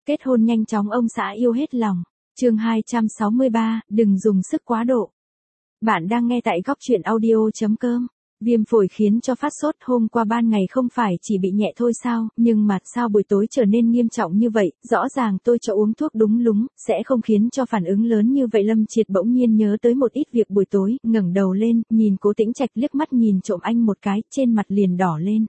Kết hôn nhanh chóng ông xã yêu hết lòng. Chương 263, đừng dùng sức quá độ. Bạn đang nghe tại góc truyện audio.com. Viêm phổi khiến cho phát sốt, hôm qua ban ngày không phải chỉ bị nhẹ thôi sao, nhưng mà sao buổi tối trở nên nghiêm trọng như vậy, rõ ràng tôi cho uống thuốc đúng lúng, sẽ không khiến cho phản ứng lớn như vậy. Lâm Triệt bỗng nhiên nhớ tới một ít việc buổi tối, ngẩng đầu lên, nhìn Cố Tĩnh Trạch liếc mắt nhìn trộm anh một cái, trên mặt liền đỏ lên.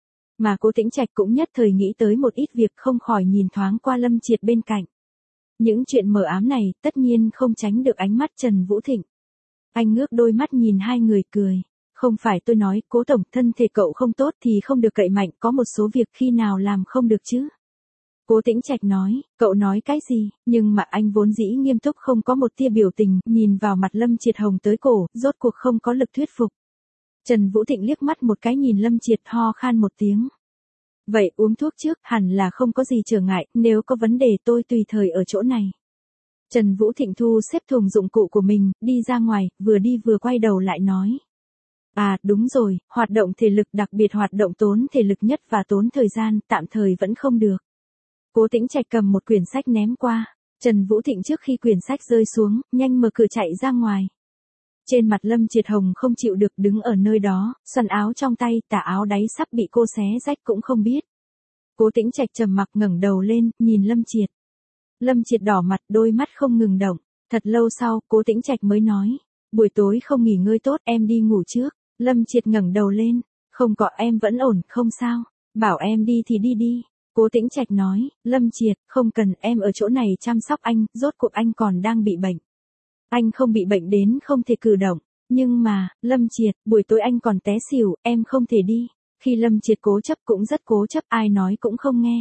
Mà Cố Tĩnh Trạch cũng nhất thời nghĩ tới một ít việc, không khỏi nhìn thoáng qua Lâm Triệt bên cạnh. Những chuyện mờ ám này, tất nhiên không tránh được ánh mắt Trần Vũ Thịnh. Anh ngước đôi mắt nhìn hai người cười. Không phải tôi nói, Cố tổng, thân thể cậu không tốt thì không được cậy mạnh, có một số việc khi nào làm không được chứ. Cố Tĩnh Trạch nói, cậu nói cái gì, nhưng mà anh vốn dĩ nghiêm túc không có một tia biểu tình, nhìn vào mặt Lâm Triệt hồng tới cổ, rốt cuộc không có lực thuyết phục. Trần Vũ Thịnh liếc mắt một cái nhìn Lâm Triệt, ho khan một tiếng. Vậy uống thuốc trước, hẳn là không có gì trở ngại, nếu có vấn đề tôi tùy thời ở chỗ này. Trần Vũ Thịnh thu xếp thùng dụng cụ của mình, đi ra ngoài, vừa đi vừa quay đầu lại nói. À, đúng rồi, hoạt động thể lực, đặc biệt hoạt động tốn thể lực nhất và tốn thời gian, tạm thời vẫn không được. Cố Tĩnh Trạch cầm một quyển sách ném qua. Trần Vũ Thịnh trước khi quyển sách rơi xuống, nhanh mở cửa chạy ra ngoài. Trên mặt Lâm Triệt hồng không chịu được, đứng ở nơi đó, xoăn áo trong tay, tà áo đáy sắp bị cô xé rách cũng không biết. Cố Tĩnh Trạch trầm mặc ngẩng đầu lên, nhìn Lâm Triệt. Lâm Triệt đỏ mặt, đôi mắt không ngừng động. Thật lâu sau, Cố Tĩnh Trạch mới nói. Buổi tối không nghỉ ngơi tốt, em đi ngủ trước. Lâm Triệt ngẩng đầu lên. Không có, em vẫn ổn, không sao. Bảo em đi thì đi đi. Cố Tĩnh Trạch nói. Lâm Triệt, không cần, em ở chỗ này chăm sóc anh, rốt cuộc anh còn đang bị bệnh. Anh không bị bệnh đến không thể cử động. Nhưng mà, Lâm Triệt, buổi tối anh còn té xỉu, em không thể đi. Khi Lâm Triệt cố chấp cũng rất cố chấp, ai nói cũng không nghe.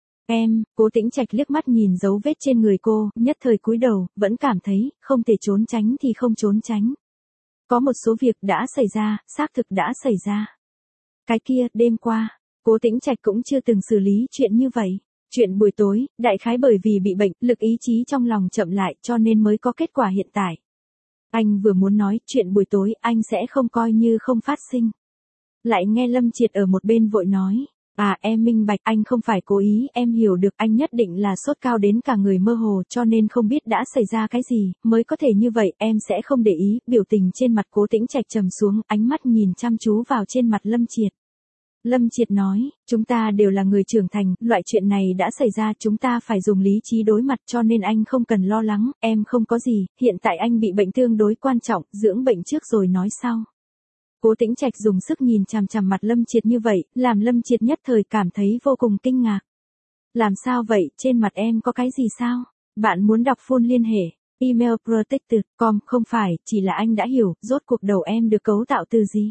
Em, Cố Tĩnh Trạch liếc mắt nhìn dấu vết trên người cô, nhất thời cúi đầu, vẫn cảm thấy, không thể trốn tránh thì không trốn tránh. Có một số việc đã xảy ra, xác thực đã xảy ra. Cái kia, đêm qua, Cố Tĩnh Trạch cũng chưa từng xử lý chuyện như vậy. Chuyện buổi tối, đại khái bởi vì bị bệnh, lực ý chí trong lòng chậm lại cho nên mới có kết quả hiện tại. Anh vừa muốn nói, chuyện buổi tối, anh sẽ không coi như không phát sinh. Lại nghe Lâm Triệt ở một bên vội nói. À, em minh bạch, anh không phải cố ý, em hiểu được, anh nhất định là sốt cao đến cả người mơ hồ cho nên không biết đã xảy ra cái gì, mới có thể như vậy, em sẽ không để ý. Biểu tình trên mặt Cố Tĩnh Trạch trầm xuống, ánh mắt nhìn chăm chú vào trên mặt Lâm Triệt. Lâm Triệt nói, chúng ta đều là người trưởng thành, loại chuyện này đã xảy ra, chúng ta phải dùng lý trí đối mặt cho nên anh không cần lo lắng, em không có gì, hiện tại anh bị bệnh tương đối quan trọng, dưỡng bệnh trước rồi nói sau. Cố Tĩnh Trạch dùng sức nhìn chằm chằm mặt Lâm Triệt như vậy, làm Lâm Triệt nhất thời cảm thấy vô cùng kinh ngạc. Làm sao vậy, trên mặt em có cái gì sao? Bạn muốn đọc full liên hệ, email protected.com, không phải, chỉ là anh đã hiểu, rốt cuộc đầu em được cấu tạo từ gì?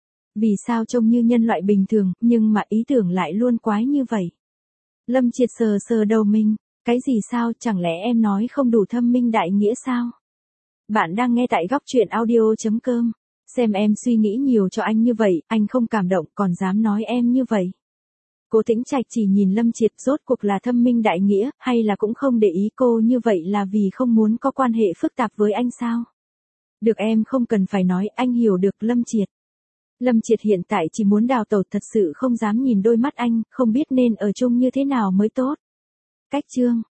Vì sao trông như nhân loại bình thường, nhưng mà ý tưởng lại luôn quái như vậy? Lâm Triệt sờ sờ đầu mình, cái gì sao, chẳng lẽ em nói không đủ thâm minh đại nghĩa sao? Bạn đang nghe tại góc truyện audio.com. Xem em suy nghĩ nhiều cho anh như vậy, anh không cảm động còn dám nói em như vậy. Cố Tĩnh Trạch chỉ nhìn Lâm Triệt, rốt cuộc là thâm minh đại nghĩa, hay là cũng không để ý cô như vậy là vì không muốn có quan hệ phức tạp với anh sao? Được, em không cần phải nói, anh hiểu được. Lâm Triệt. Lâm Triệt hiện tại chỉ muốn đào tẩu, thật sự không dám nhìn đôi mắt anh, không biết nên ở chung như thế nào mới tốt. Cách chương